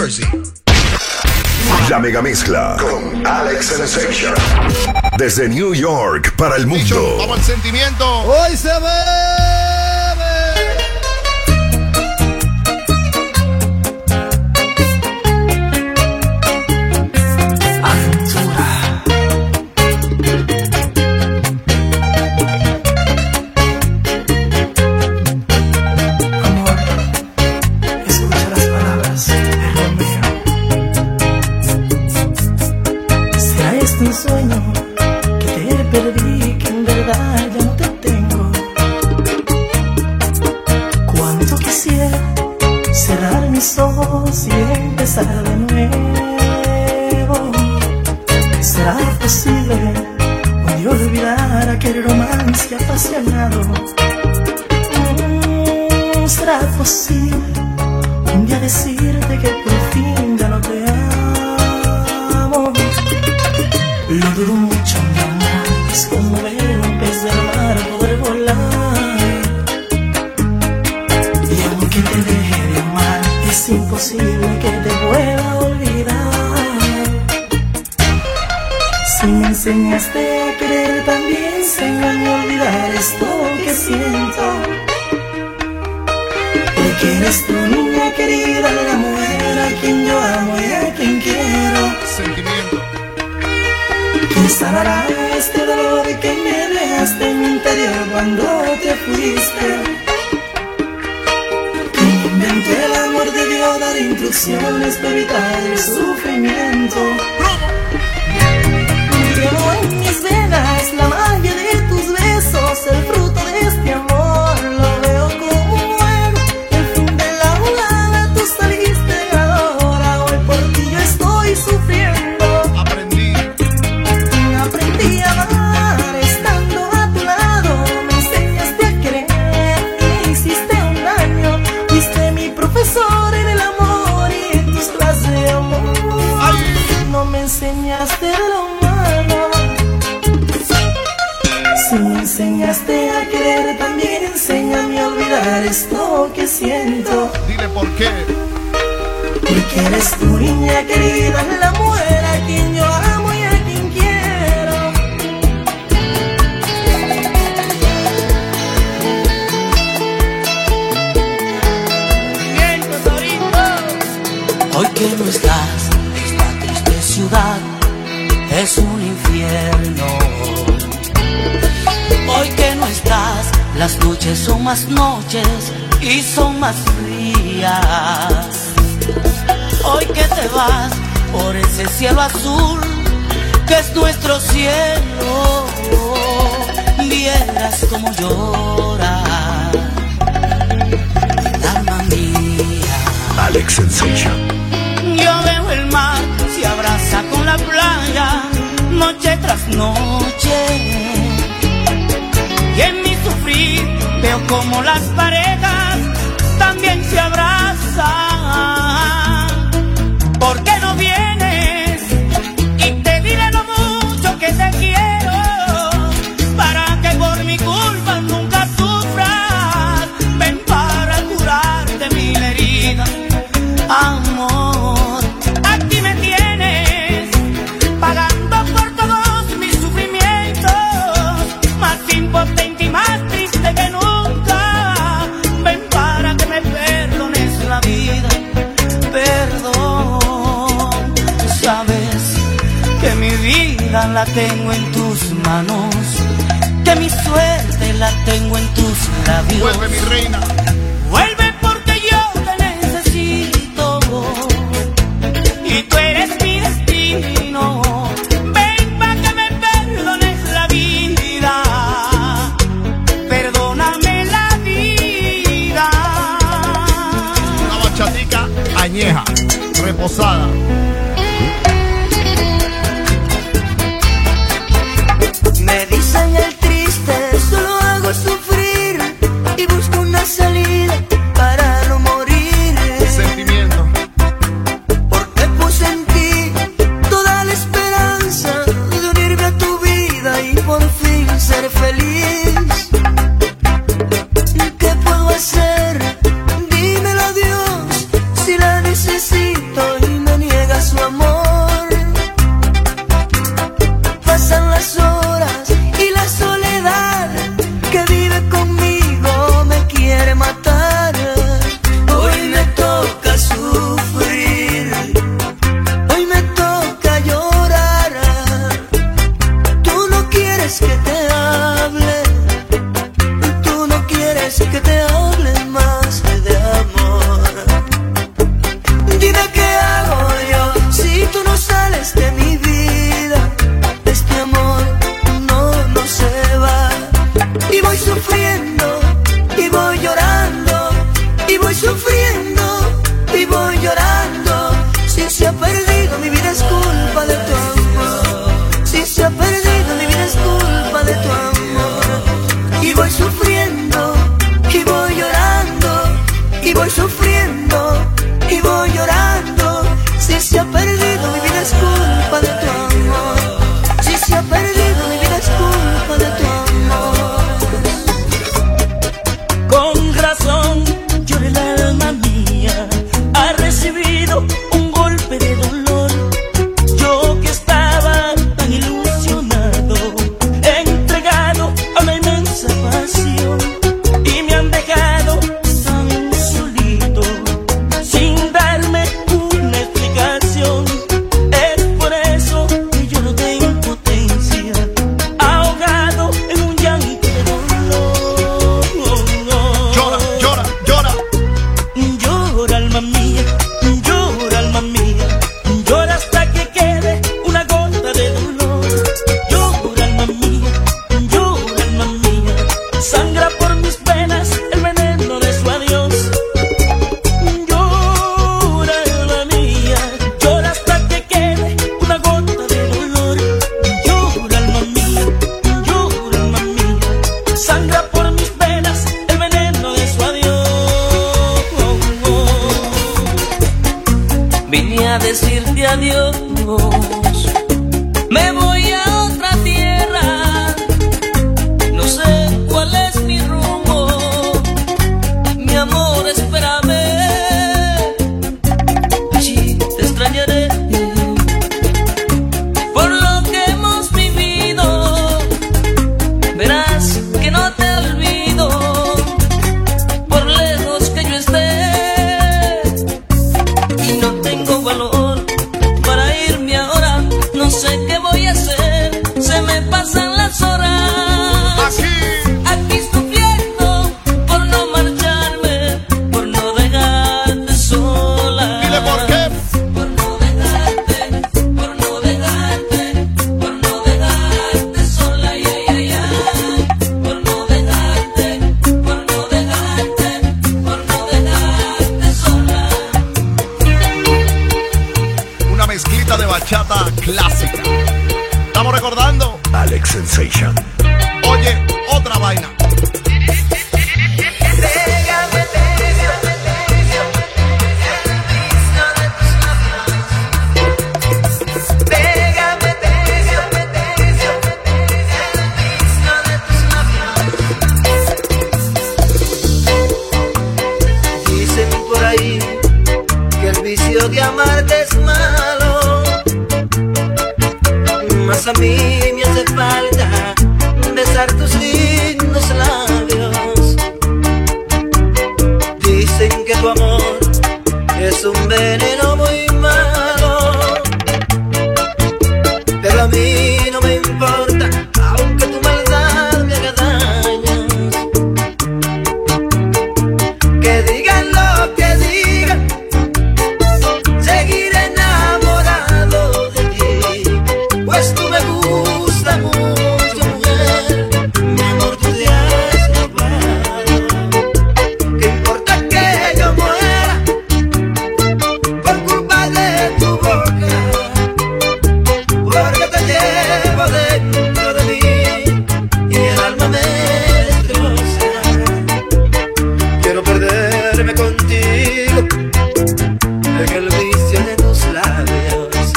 Jersey. La mega mezcla con Alex Sensation. Desde New York para el mundo. Vamos al sentimiento. Hoy se bebe. Aventura. Amor, escucha las palabras de Romeo. ¿Será esto un sueño que te perdí, que en verdad ya no te tengo? Cuánto quisiera cerrar mis ojos y empezar de nuevo. ¿Será posible un día olvidar aquel romance apasionado? ¿Será posible un día decirte que por fin ya no te amo? Lo dudo mucho, mi amor, es como ver un pez del mar poder volar. Y aunque te deje de amar, es imposible que te pueda olvidar. Si me enseñaste a querer, también enséñame a olvidar esto que siento. Porque eres tu niña querida, la mujer a quien yo amo y a quien quiero. Sentimiento. ¿Quién sanará este dolor que me dejaste en mi interior cuando te fuiste? ¿Quién inventó el amor debió dar instrucciones para evitar el sufrimiento? Llevo en mis venas la magia de tus besos, el fruto de este amor lo veo como un juego. El fin de la jugada, tú saliste ganadora, hoy por ti yo estoy sufriendo. Aprendí a amar estando a tu lado, me enseñaste a querer, me hiciste un daño, fuiste mi profesor en el amor y en tus clases de amor. No me enseñaste de lo malo. Si me enseñaste a querer, también enséñame a olvidar esto que siento. Dile por qué. Porque eres tu niña querida, la mujer a quien yo amo y a quien quiero. Hoy que no estás, esta triste ciudad es un infierno. Hoy que no estás, las noches son más noches y son más frías. Hoy que te vas por ese cielo azul que es nuestro cielo, vieras como llora, alma mía. Alex Sensation. Yo veo el mar, se abraza con la playa, noche tras noche. Y en mi sufrir veo como las parejas también se abrazan. ¿Por qué no vienes? Y te diré lo mucho que te quiero, para que por mi culpa nunca sufras. Ven para curarte mil heridas, amor. Aquí me tienes, pagando por todos mis sufrimientos, más impotente y más triste que nunca. Ven para que me perdones la vida, perdón. Sabes que mi vida la tengo en tus manos, que mi suerte la tengo en tus labios. Vuelve, mi reina. Vuelve porque yo te necesito y tú eres mi destino. Ven pa' que me perdones la vida, perdóname la vida. Una bachatica añeja, reposada. Me dicen el triste, solo hago sufrir y busco una salida para no morir. Sentimiento. Porque puse en ti toda la esperanza de unirme a tu vida y por fin ser feliz. ¿Qué puedo hacer? Dímelo, Dios, si la necesito. vine a decirte adiós. Me voy a otra tierra, no sé cuál es mi rumbo. Mi amor, espérame, allí te extrañaré. Por lo que hemos vivido, verás que no te olvido, por lejos que yo esté. Y no tengo valor para irme ahora, no sé qué voy a hacer, se me pasan las horas. Aquí sufriendo por no marcharme, por no dejarte sola. Dile por qué. Por no dejarte, por no dejarte, por no dejarte sola, ay, ay, ay. Por no dejarte, por no dejarte, por no dejarte sola. Una mezclita de bachata clásica. Estamos recordando. Alex Sensation. Oye, otra vaina. Dicen por ahí que el vicio de amarte es malo, mas a mí me hace falta besar tus lindos labios. Dicen que tu amor es un veneno muy malo, pero a mí no me importa, aunque tu maldad me haga daños. Que digan lo que digan, seguiré enamorado de ti, pues tú me gusta mucho, mujer. Mi amor, tú te has robado. ¿Qué importa que yo muera por culpa de tu boca? Porque te llevo dentro de mí y el alma me destroza. Quiero perderme contigo en el vicio de tus labios.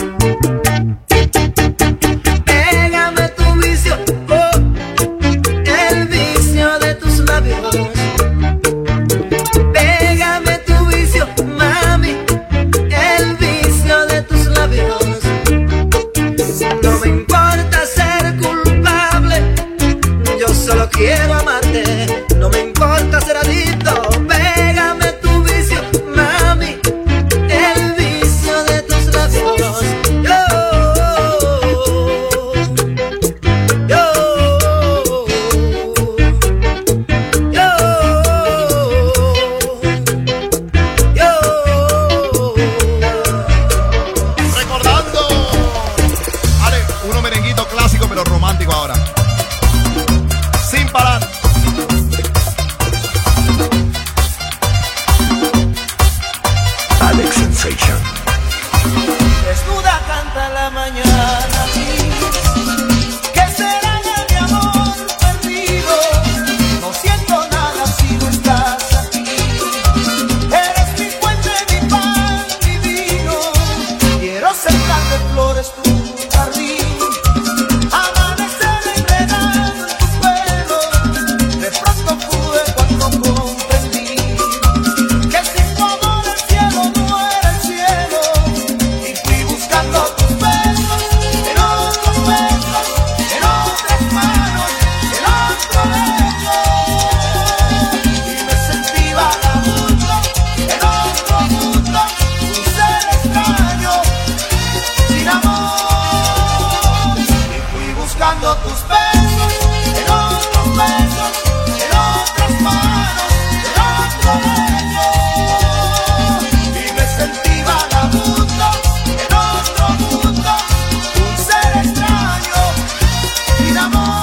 Pégame tu vicio, oh, el vicio de tus labios. Pégame tu vicio, mami, el vicio de tus labios. No me importa ser culpable, yo solo quiero amarte. No me importa ser adicto. Pégame tu vicio, mami, el vicio de tus labios. Recordando. Ale, uno merenguito clásico pero romántico ahora. Sin parar. Alex Sensation. Desnuda canta la mañana, ¿qué será de mi amor perdido? No siento nada si no estás aquí. Eres mi fuente, mi pan, mi vino. Quiero sembrar de flores tu jardín, amanecer enredado en tu pelo. De pronto pude cuando comprendí que sin tu amor el cielo no era el cielo. Y fui buscando tus besos en otros besos, en otras manos, en otro lecho. Y me sentí vagabundo en otro mundo, un ser extraño, sin amor. Y fui buscando tus besos en otros besos, en otras manos, en otro lecho. Y me sentí vagabundo en otro mundo, un ser extraño, sin amor.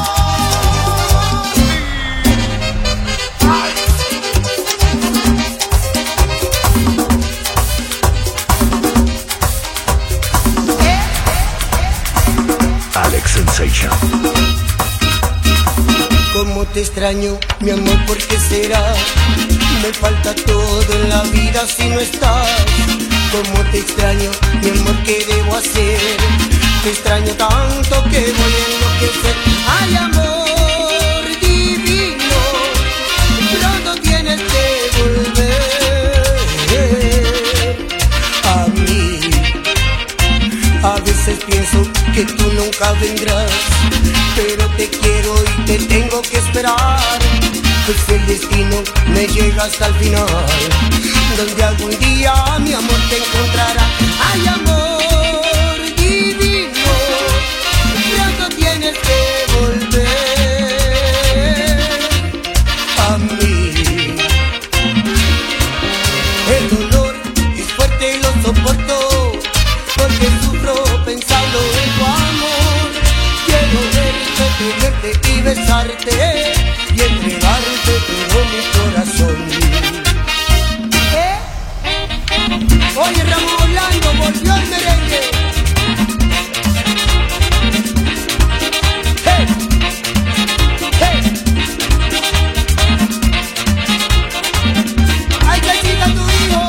Alex Sensation. Cómo te extraño, mi amor, ¿por qué será? Me falta todo en la vida si no estás. cómo te extraño, mi amor, ¿qué debo hacer? Te extraño tanto que voy a enloquecer. Ay, amor divino, pronto tienes que volver a mí. A veces pienso que tú nunca vendrás, pero te quiero y te tengo que esperar. Pues el destino me llega hasta el final, donde algún día mi amor te encontrará. Ay, amor divino, pronto tienes que volver a mí. El dolor es fuerte y lo soporto, porque sufro pensando en tu amor. Quiero verte, tenerte y besarte y entregarte todo mi corazón. Oye, Ramón Orlando, volvió el merengue. Hey, hey. Ay, que chica tu hijo.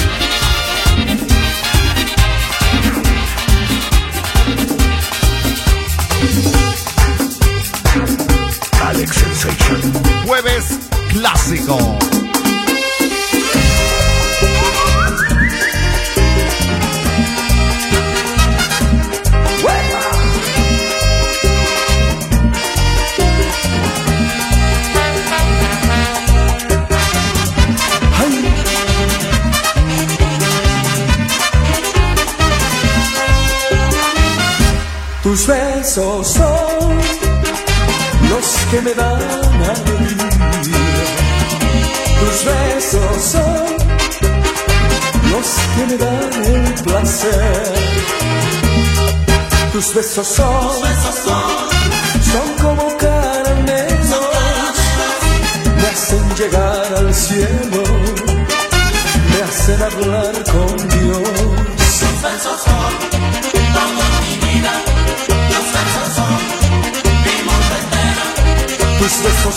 Alex Sensation. Jueves clásico. Tus besos son los que me dan alegría. Tus besos son los que me dan el placer. Tus besos son como caramelos, me hacen llegar al cielo, me hacen hablar con Dios. Tus besos son todo mi vida. Tus besos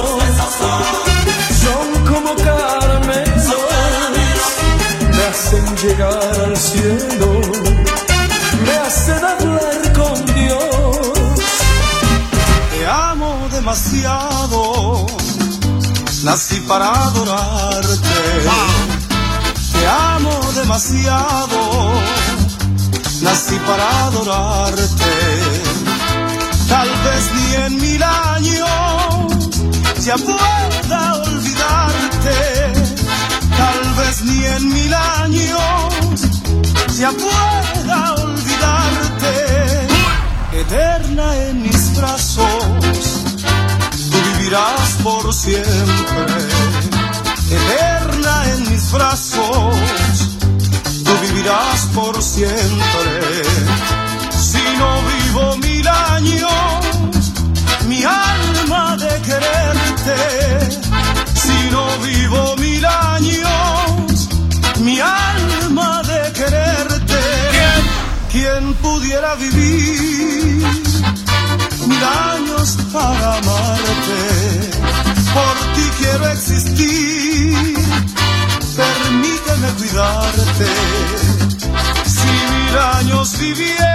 son como caramelos, me hacen llegar al cielo, me hacen hablar con Dios. Te amo demasiado, nací para adorarte. Te amo demasiado, nací para adorarte. Tal vez ni en 1000 años ya pueda olvidarte. Tal vez ni en 1000 años ya pueda olvidarte. Eterna en mis brazos, tú vivirás por siempre. Eterna en mis brazos, tú vivirás por siempre. Si no vivo 1000 años, mi alma de quererte. Si no vivo 1000 años, mi alma de quererte. ¿Quién pudiera vivir 1000 años para amarte? Por ti quiero existir, permíteme cuidarte. Si 1000 años viviera